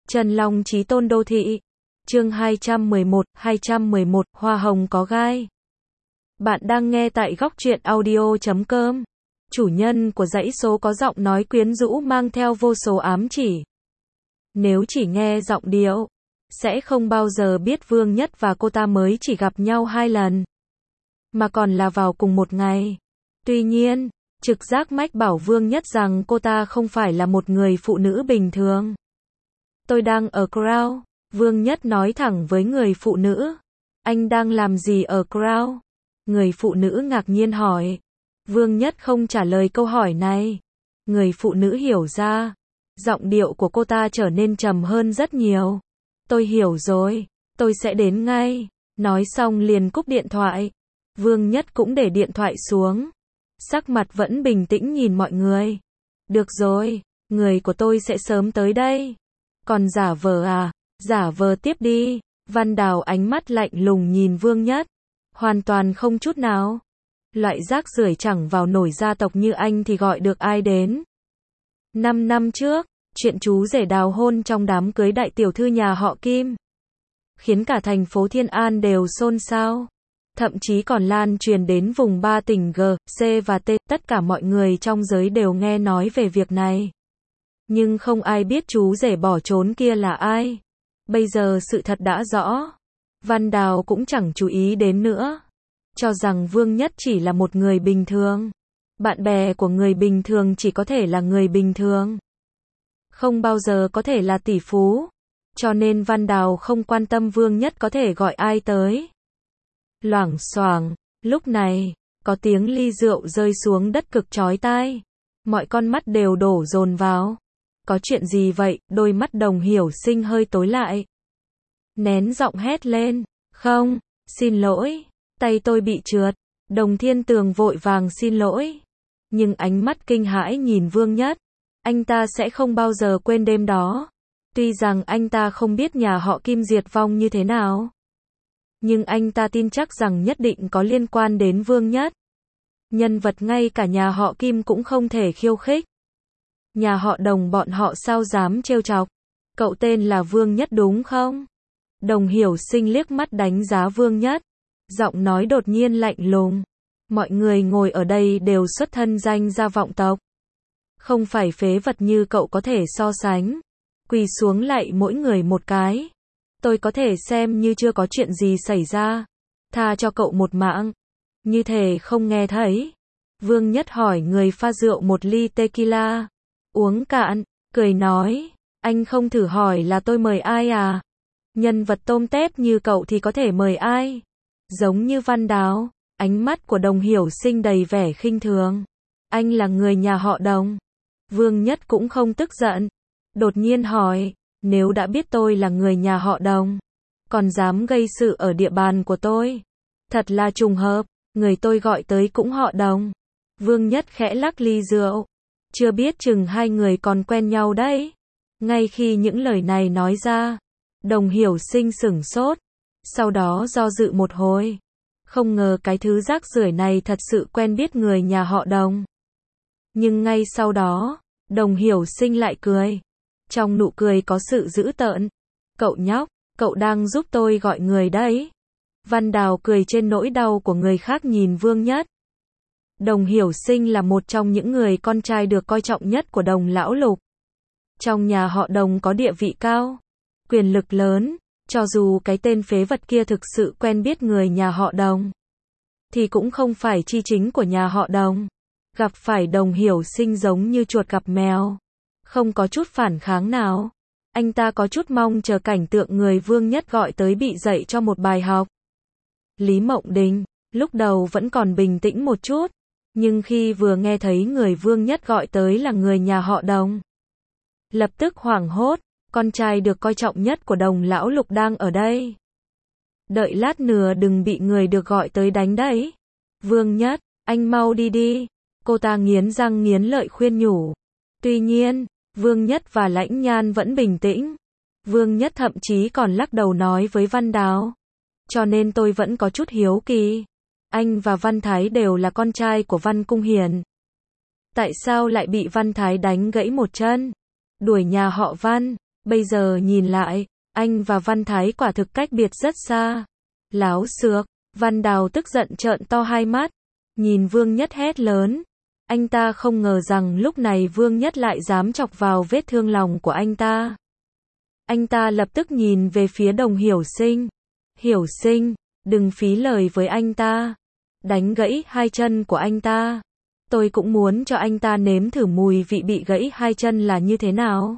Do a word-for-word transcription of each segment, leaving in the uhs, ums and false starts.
Trần Long Chí Tôn Đô Thị. Chương hai trăm mười một, hai trăm mười một, Hoa hồng có gai. Bạn đang nghe tại góc truyện audio chấm com. Chủ nhân của dãy số có giọng nói quyến rũ mang theo vô số ám chỉ. Nếu chỉ nghe giọng điệu, sẽ không bao giờ biết Vương Nhất và cô ta mới chỉ gặp nhau hai lần, mà còn là vào cùng một ngày. Tuy nhiên, trực giác mách bảo Vương Nhất rằng cô ta không phải là một người phụ nữ bình thường. Tôi đang ở Crown, Vương Nhất nói thẳng với người phụ nữ. Anh đang làm gì ở Crown? Người phụ nữ ngạc nhiên hỏi. Vương Nhất không trả lời câu hỏi này. Người phụ nữ hiểu ra. Giọng điệu của cô ta trở nên trầm hơn rất nhiều. Tôi hiểu rồi, tôi sẽ đến ngay. Nói xong liền cúp điện thoại. Vương Nhất cũng để điện thoại xuống. Sắc mặt vẫn bình tĩnh nhìn mọi người. Được rồi, người của tôi sẽ sớm tới đây. Còn giả vờ à? Giả vờ tiếp đi. Văn Đào ánh mắt lạnh lùng nhìn Vương Nhất. Hoàn toàn không chút nào. Loại rác rưởi chẳng vào nổi gia tộc như anh thì gọi được ai đến. Năm năm trước, chuyện chú rể đào hôn trong đám cưới đại tiểu thư nhà họ Kim, khiến cả thành phố Thiên An đều xôn xao. Thậm chí còn lan truyền đến vùng ba tỉnh G, C và T, tất cả mọi người trong giới đều nghe nói về việc này. Nhưng không ai biết chú rể bỏ trốn kia là ai. Bây giờ sự thật đã rõ. Văn Đào cũng chẳng chú ý đến nữa. Cho rằng Vương Nhất chỉ là một người bình thường. Bạn bè của người bình thường chỉ có thể là người bình thường. Không bao giờ có thể là tỷ phú. Cho nên Văn Đào không quan tâm Vương Nhất có thể gọi ai tới. Loảng xoảng, lúc này, có tiếng ly rượu rơi xuống đất cực chói tai. Mọi con mắt đều đổ dồn vào. Có chuyện gì vậy? Đôi mắt Đồng Hiểu Sinh hơi tối lại. Nén giọng hét lên. Không, xin lỗi, tay tôi bị trượt. Đồng Thiên Tường vội vàng xin lỗi. Nhưng ánh mắt kinh hãi nhìn Vương Nhất. Anh ta sẽ không bao giờ quên đêm đó. Tuy rằng anh ta không biết nhà họ Kim diệt vong như thế nào, nhưng anh ta tin chắc rằng nhất định có liên quan đến Vương Nhất. Nhân vật ngay cả nhà họ Kim cũng không thể khiêu khích. Nhà họ Đồng bọn họ sao dám trêu chọc. Cậu tên là Vương Nhất đúng không? Đồng Hiểu Sinh liếc mắt đánh giá Vương Nhất. Giọng nói đột nhiên lạnh lùng. Mọi người ngồi ở đây đều xuất thân danh gia vọng tộc. Không phải phế vật như cậu có thể so sánh. Quỳ xuống lạy mỗi người một cái. Tôi có thể xem như chưa có chuyện gì xảy ra. Tha cho cậu một mạng. Như thể không nghe thấy. Vương Nhất hỏi người pha rượu một ly tequila. Uống cạn, cười nói. Anh không thử hỏi là tôi mời ai à? Nhân vật tôm tép như cậu thì có thể mời ai? Giống như Văn Đào. Ánh mắt của Đồng Hiểu Sinh đầy vẻ khinh thường. Anh là người nhà họ Đồng. Vương Nhất cũng không tức giận. Đột nhiên hỏi. Nếu đã biết tôi là người nhà họ Đồng, còn dám gây sự ở địa bàn của tôi. Thật là trùng hợp, người tôi gọi tới cũng họ Đồng. Vương Nhất khẽ lắc ly rượu. Chưa biết chừng hai người còn quen nhau đấy. Ngay khi những lời này nói ra, Đồng Hiểu Sinh sửng sốt. Sau đó do dự một hồi. Không ngờ cái thứ rác rưởi này thật sự quen biết người nhà họ Đồng. Nhưng ngay sau đó, Đồng Hiểu Sinh lại cười. Trong nụ cười có sự dữ tợn. Cậu nhóc, cậu đang giúp tôi gọi người đấy. Văn Đào cười trên nỗi đau của người khác nhìn Vương Nhất. Đồng Hiểu Sinh là một trong những người con trai được coi trọng nhất của Đồng Lão Lục. Trong nhà họ Đồng có địa vị cao, quyền lực lớn. Cho dù cái tên phế vật kia thực sự quen biết người nhà họ Đồng, thì cũng không phải chi chính của nhà họ Đồng. Gặp phải Đồng Hiểu Sinh giống như chuột gặp mèo. Không có chút phản kháng nào. Anh ta có chút mong chờ cảnh tượng người Vương Nhất gọi tới bị dạy cho một bài học. Lý Mộng Đình, lúc đầu vẫn còn bình tĩnh một chút. Nhưng khi vừa nghe thấy người Vương Nhất gọi tới là người nhà họ Đồng, lập tức hoảng hốt. Con trai được coi trọng nhất của Đồng Lão Lục đang ở đây. Đợi lát nữa đừng bị người được gọi tới đánh đấy. Vương Nhất, anh mau đi đi. Cô ta nghiến răng nghiến lợi khuyên nhủ. Tuy nhiên, Vương Nhất và Lãnh Nhan vẫn bình tĩnh. Vương Nhất thậm chí còn lắc đầu nói với Văn Đào. Cho nên tôi vẫn có chút hiếu kỳ. Anh và Văn Thái đều là con trai của Văn Cung Hiền. Tại sao lại bị Văn Thái đánh gãy một chân? Đuổi nhà họ Văn. Bây giờ nhìn lại, anh và Văn Thái quả thực cách biệt rất xa. Láo xược, Văn Đào tức giận trợn to hai mắt, nhìn Vương Nhất hét lớn. Anh ta không ngờ rằng lúc này Vương Nhất lại dám chọc vào vết thương lòng của anh ta. Anh ta lập tức nhìn về phía Đồng Hiểu Sinh. Hiểu Sinh, đừng phí lời với anh ta. Đánh gãy hai chân của anh ta. Tôi cũng muốn cho anh ta nếm thử mùi vị bị gãy hai chân là như thế nào.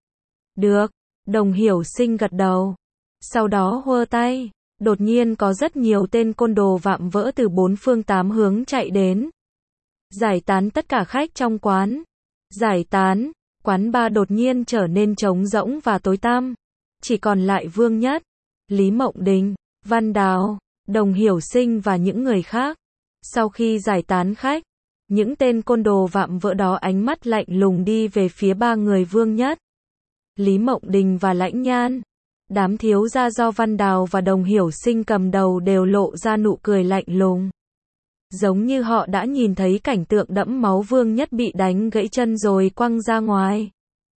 Được, Đồng Hiểu Sinh gật đầu. Sau đó hơ tay. Đột nhiên có rất nhiều tên côn đồ vạm vỡ từ bốn phương tám hướng chạy đến. Giải tán tất cả khách trong quán. Giải tán, quán bar đột nhiên trở nên trống rỗng và tối tăm. Chỉ còn lại Vương Nhất, Lý Mộng Đình, Văn Đào, Đồng Hiểu Sinh và những người khác. Sau khi giải tán khách, những tên côn đồ vạm vỡ đó ánh mắt lạnh lùng đi về phía ba người Vương Nhất, Lý Mộng Đình và Lãnh Nhan. Đám thiếu gia do Văn Đào và Đồng Hiểu Sinh cầm đầu đều lộ ra nụ cười lạnh lùng. Giống như họ đã nhìn thấy cảnh tượng đẫm máu Vương Nhất bị đánh gãy chân rồi quăng ra ngoài.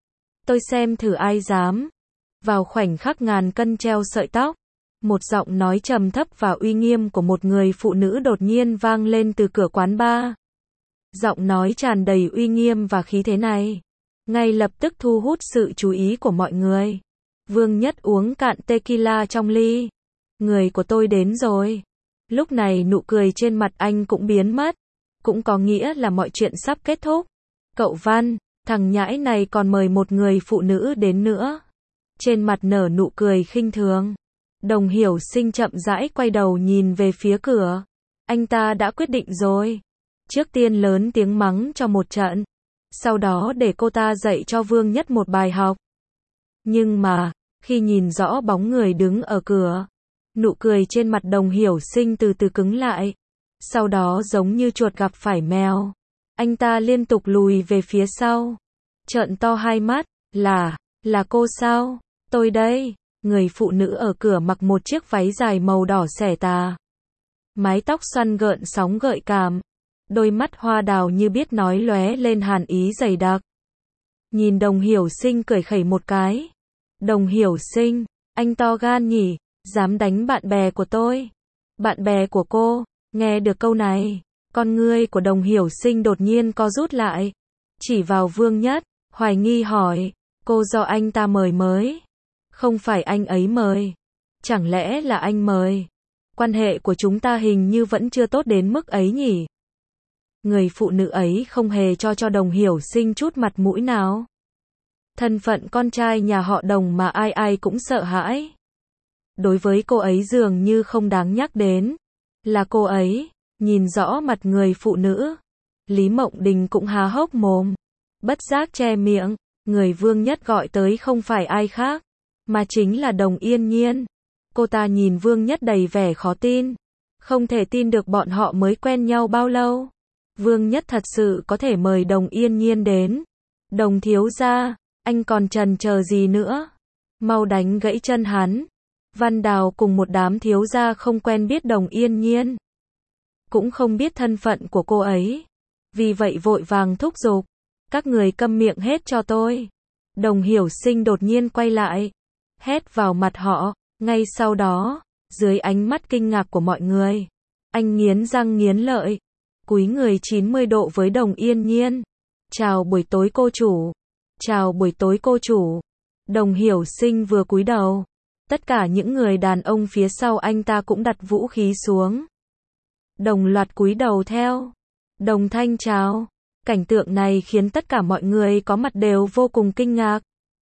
Tôi xem thử ai dám. Vào khoảnh khắc ngàn cân treo sợi tóc, một giọng nói trầm thấp và uy nghiêm của một người phụ nữ đột nhiên vang lên từ cửa quán bar. Giọng nói tràn đầy uy nghiêm và khí thế này, ngay lập tức thu hút sự chú ý của mọi người. Vương Nhất uống cạn tequila trong ly. Người của tôi đến rồi. Lúc này nụ cười trên mặt anh cũng biến mất. Cũng có nghĩa là mọi chuyện sắp kết thúc. Cậu Văn, thằng nhãi này còn mời một người phụ nữ đến nữa. Trên mặt nở nụ cười khinh thường. Đồng Hiểu Sinh chậm rãi quay đầu nhìn về phía cửa. Anh ta đã quyết định rồi. Trước tiên lớn tiếng mắng cho một trận. Sau đó để cô ta dạy cho Vương Nhất một bài học. Nhưng mà, khi nhìn rõ bóng người đứng ở cửa, nụ cười trên mặt Đồng Hiểu Sinh từ từ cứng lại. Sau đó giống như chuột gặp phải mèo. Anh ta liên tục lùi về phía sau. Trợn to hai mắt. Là, là cô sao? Tôi đây. Người phụ nữ ở cửa mặc một chiếc váy dài màu đỏ xẻ tà. Mái tóc xoăn gợn sóng gợi cảm. Đôi mắt hoa đào như biết nói lóe lên hàn ý dày đặc. Nhìn Đồng Hiểu Sinh cười khẩy một cái. Đồng Hiểu Sinh, anh to gan nhỉ, dám đánh bạn bè của tôi. Bạn bè của cô, nghe được câu này, con ngươi của Đồng Hiểu Sinh đột nhiên co rút lại. Chỉ vào Vương Nhất, hoài nghi hỏi, cô do anh ta mời mới. Không phải anh ấy mời. Chẳng lẽ là anh mời? Quan hệ của chúng ta hình như vẫn chưa tốt đến mức ấy nhỉ? Người phụ nữ ấy không hề cho cho Đồng Hiểu Sinh chút mặt mũi nào. Thân phận con trai nhà họ Đồng mà ai ai cũng sợ hãi. Đối với cô ấy dường như không đáng nhắc đến. Là cô ấy, nhìn rõ mặt người phụ nữ. Lý Mộng Đình cũng há hốc mồm. Bất giác che miệng, người Vương Nhất gọi tới không phải ai khác, mà chính là Đồng Yên Nhiên. Cô ta nhìn Vương Nhất đầy vẻ khó tin. Không thể tin được bọn họ mới quen nhau bao lâu. Vương Nhất thật sự có thể mời Đồng Yên Nhiên đến. Đồng thiếu gia, anh còn chần chờ gì nữa? Mau đánh gãy chân hắn. Văn Đào cùng một đám thiếu gia không quen biết Đồng Yên Nhiên. Cũng không biết thân phận của cô ấy. Vì vậy vội vàng thúc giục. Các người câm miệng hết cho tôi. Đồng Hiểu Sinh đột nhiên quay lại. Hét vào mặt họ. Ngay sau đó, dưới ánh mắt kinh ngạc của mọi người, anh nghiến răng nghiến lợi. Cúi người chín mươi độ với Đồng Yên Nhiên. Chào buổi tối cô chủ. Chào buổi tối cô chủ. Đồng Hiểu Sinh vừa cúi đầu. Tất cả những người đàn ông phía sau anh ta cũng đặt vũ khí xuống. Đồng loạt cúi đầu theo. Đồng thanh chào. Cảnh tượng này khiến tất cả mọi người có mặt đều vô cùng kinh ngạc.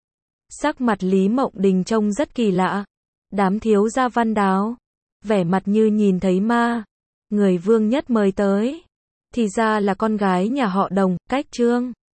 Sắc mặt Lý Mộng Đình trông rất kỳ lạ. Đám thiếu gia Văn Đào, vẻ mặt như nhìn thấy ma. Người Vương Nhất mời tới, thì ra là con gái nhà họ Đồng, Cách Trương.